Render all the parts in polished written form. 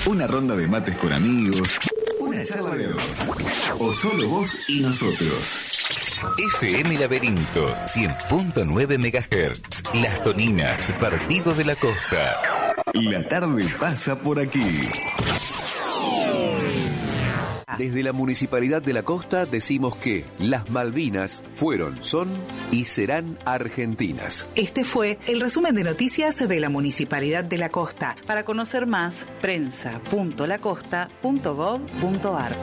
una ronda de mates con amigos, una charla de dos, o solo vos y nosotros. FM Laberinto, 100.9 MHz, Las Toninas, Partido de la Costa. La tarde pasa por aquí. Desde la Municipalidad de la Costa decimos que las Malvinas fueron, son y serán argentinas. Este fue el resumen de noticias de la Municipalidad de la Costa. Para conocer más, prensa.lacosta.gov.ar.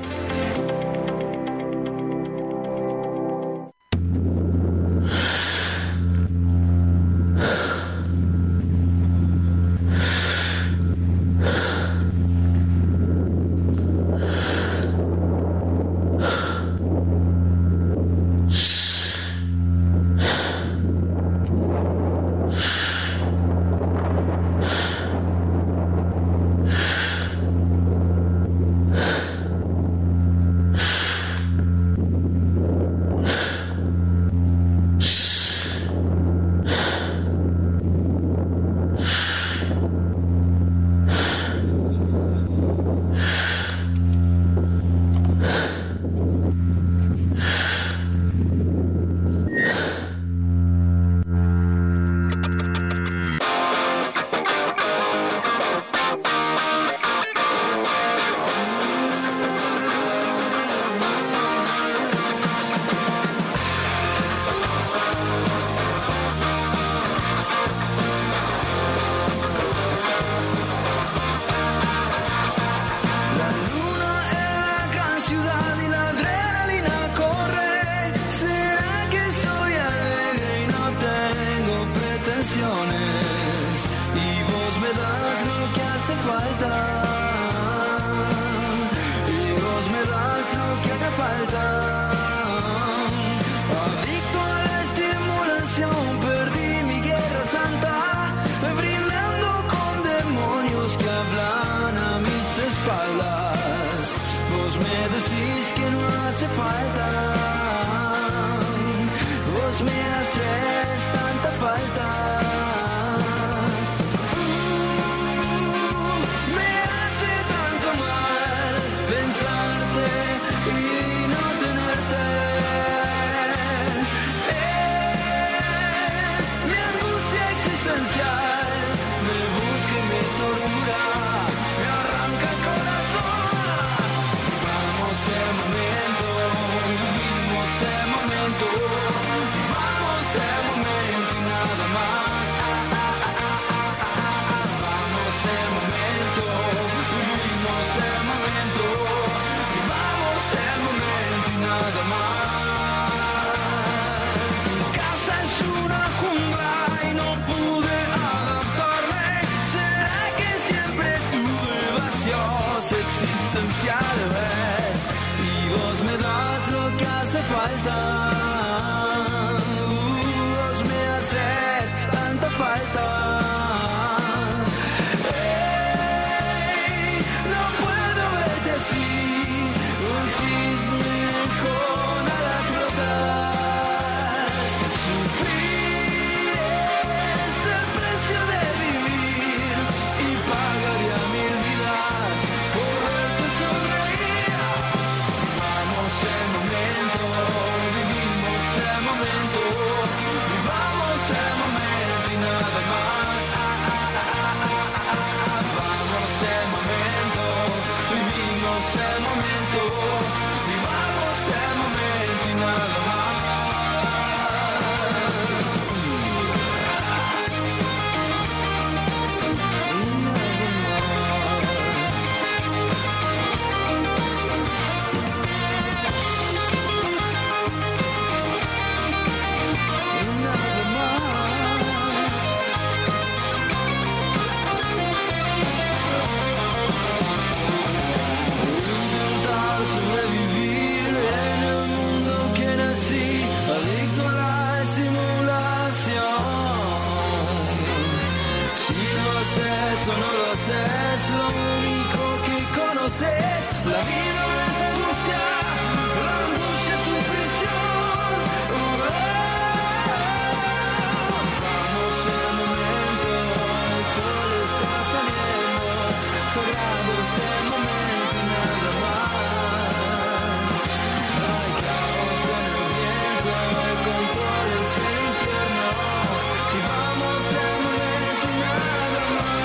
Solo grados de momento y nada más. Hay caos en el viento, el control es el infierno. Vivamos el momento y nada más.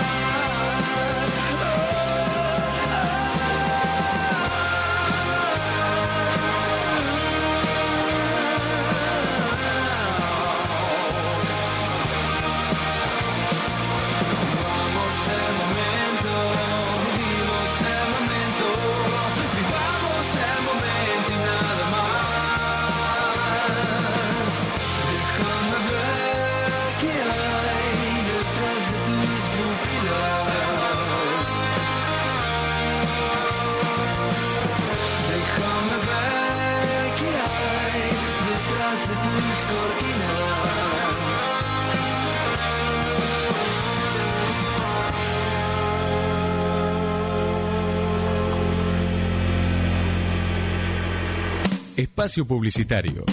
Espacio publicitario.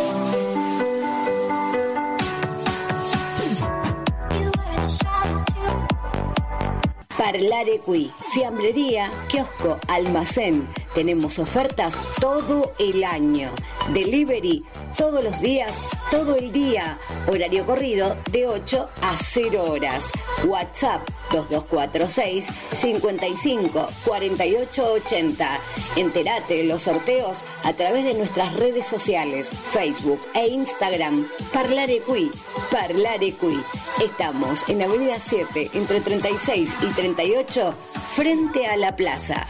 Parlare Qui, fiambrería, kiosco, almacén. Tenemos ofertas todo el año. Delivery todos los días, todo el día. Horario corrido de 8 a 0 horas. WhatsApp 2246 55 48 80. Entérate de los sorteos a través de nuestras redes sociales, Facebook e Instagram. Parlare Qui, Parlare Qui. Estamos en Avenida 7, entre 36 y 38, frente a la plaza.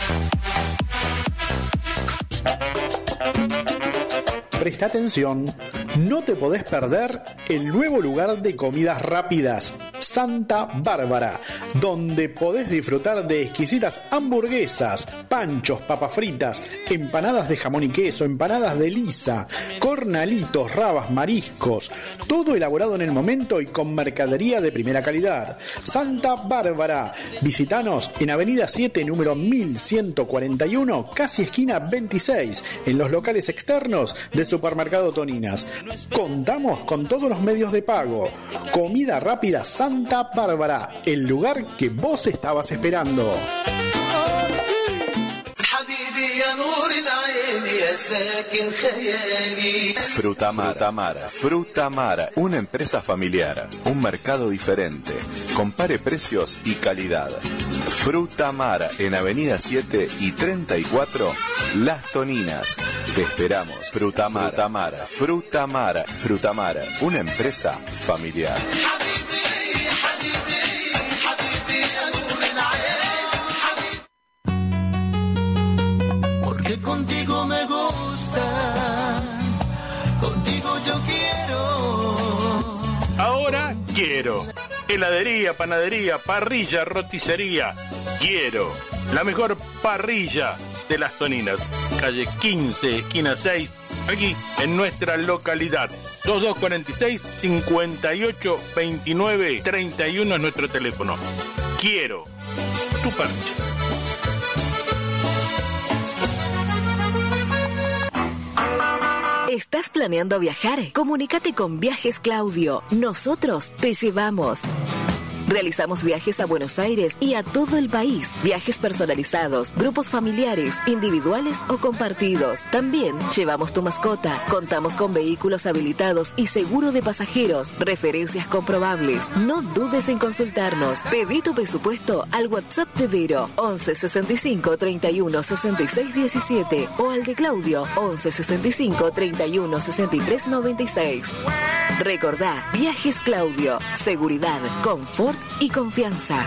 Presta atención, no te podés perder el nuevo lugar de comidas rápidas, Santa Bárbara, donde podés disfrutar de exquisitas hamburguesas, panchos, papas fritas, empanadas de jamón y queso, empanadas de lisa, cornalitos, rabas, mariscos, todo elaborado en el momento y con mercadería de primera calidad. Santa Bárbara, visitanos en Avenida 7, número 1141, casi esquina 26, en los locales externos de Supermercado Toninas. Contamos con todos los medios de pago. Comida rápida Santa Bárbara, el lugar que vos estabas esperando. Frutamara, Frutamara, una empresa familiar, un mercado diferente. Compare precios y calidad. Frutamara, en Avenida 7 y 34, Las Toninas. Te esperamos. Frutamara, Frutamara, Frutamara, una empresa familiar. Porque contigo me gusta, contigo yo quiero. Ahora quiero. Heladería, panadería, parrilla, roticería. Quiero. La mejor parrilla de Las Toninas. Calle 15, esquina 6, aquí en nuestra localidad. 2246-5829-31 es nuestro teléfono. Quiero tu parrilla. ¿Estás planeando viajar? Comunícate con Viajes Claudio. Nosotros te llevamos. Realizamos viajes a Buenos Aires y a todo el país. Viajes personalizados, grupos familiares, individuales o compartidos. También llevamos tu mascota. Contamos con vehículos habilitados y seguro de pasajeros. Referencias comprobables. No dudes en consultarnos. Pedí tu presupuesto al WhatsApp de Vero 11 65 31 66 17 o al de Claudio 11 65 31 63 96. Recordá, Viajes Claudio. Seguridad, confort y confianza.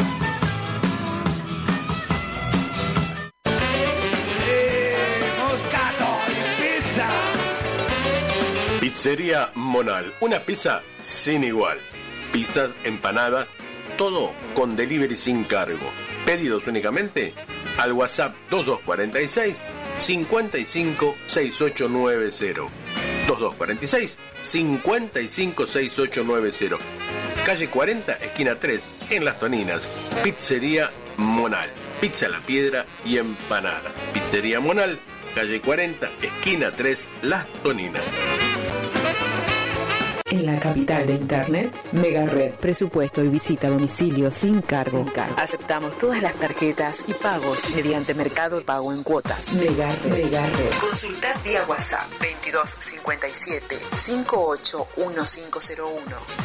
Pizzería Monal, una pizza sin igual. Pizzas, empanadas, todo con delivery sin cargo. Pedidos únicamente al WhatsApp 2246 55 6890. 2246 55 6890. Calle 40, esquina 3, en Las Toninas. Pizzería Monal. Pizza a la piedra y empanada. Pizzería Monal, calle 40, esquina 3, Las Toninas. En la capital de Internet, Megared. Presupuesto y visita a domicilio sin cargo. Aceptamos todas las tarjetas y pagos mediante Mercado Pago en cuotas. Megared. Consulta vía WhatsApp 2257 581501.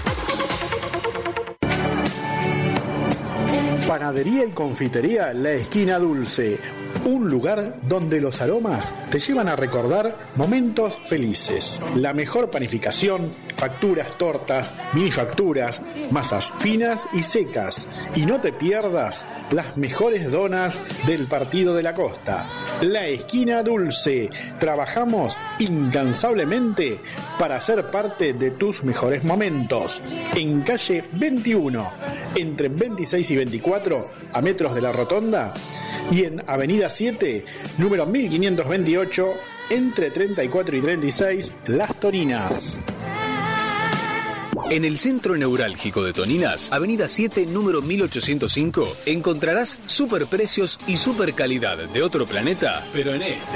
Panadería y confitería La Esquina Dulce. Un lugar donde los aromas te llevan a recordar momentos felices. La mejor panificación, facturas, tortas, minifacturas, masas finas y secas. Y no te pierdas las mejores donas del Partido de la Costa. La Esquina Dulce. Trabajamos incansablemente para ser parte de tus mejores momentos. En calle 21, entre 26 y 24, a metros de la Rotonda, y en avenida 7, número 1528, entre 34 y 36, Las Toninas. En el centro neurálgico de Toninas, avenida 7, número 1805, encontrarás superprecios y super calidad de otro planeta, pero en este.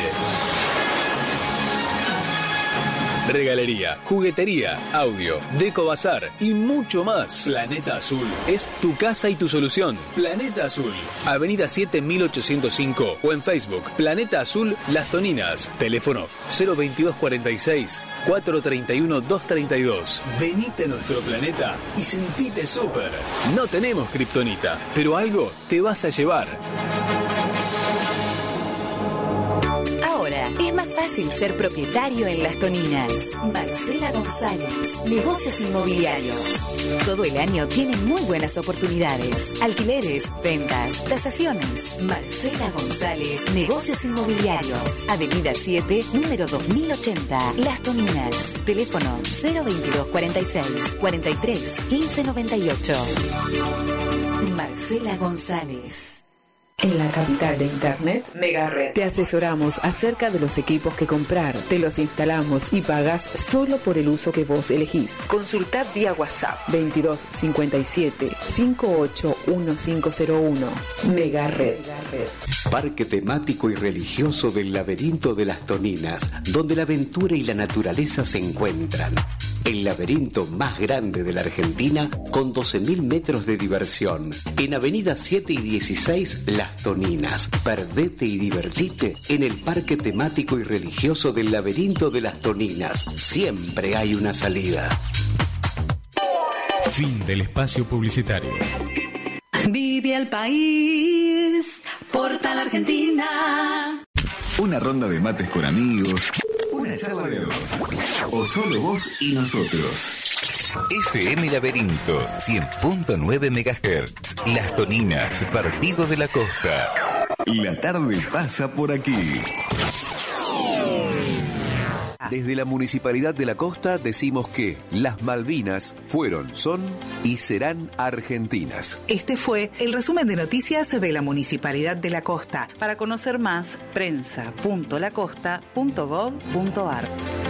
Regalería, juguetería, audio, deco bazar y mucho más. Planeta Azul es tu casa y tu solución. Planeta Azul, avenida 7, 1805 o en Facebook, Planeta Azul Las Toninas. Teléfono 02246 431 232. Venite a nuestro planeta y sentite súper. No tenemos kriptonita, pero algo te vas a llevar. Ahora es más fácil ser propietario en Las Toninas. Marcela González, negocios inmobiliarios. Todo el año tiene muy buenas oportunidades. Alquileres, ventas, tasaciones. Marcela González, negocios inmobiliarios. Avenida 7, número 2080, Las Toninas. Teléfono 02246 43 1598. Marcela González. En la capital de Internet, Megared. Te asesoramos acerca de los equipos que comprar, te los instalamos y pagas solo por el uso que vos elegís. Consulta vía WhatsApp 2257 581501. Megared. Parque temático y religioso del Laberinto de las Toninas, donde la aventura y la naturaleza se encuentran. El laberinto más grande de la Argentina, con 12.000 metros de diversión. En avenida 7 y 16, Las Toninas. Perdete y divertite en el parque temático y religioso del Laberinto de las Toninas. Siempre hay una salida. Fin del espacio publicitario. Vive el país, Portal Argentina. Una ronda de mates con amigos. Una charla de dos. O solo vos y nosotros. FM Laberinto, 100.9 MHz. Las Toninas, Partido de la Costa. La tarde pasa por aquí. Desde la Municipalidad de la Costa decimos que las Malvinas fueron, son y serán argentinas. Este fue el resumen de noticias de la Municipalidad de la Costa. Para conocer más, prensa.lacosta.gov.ar.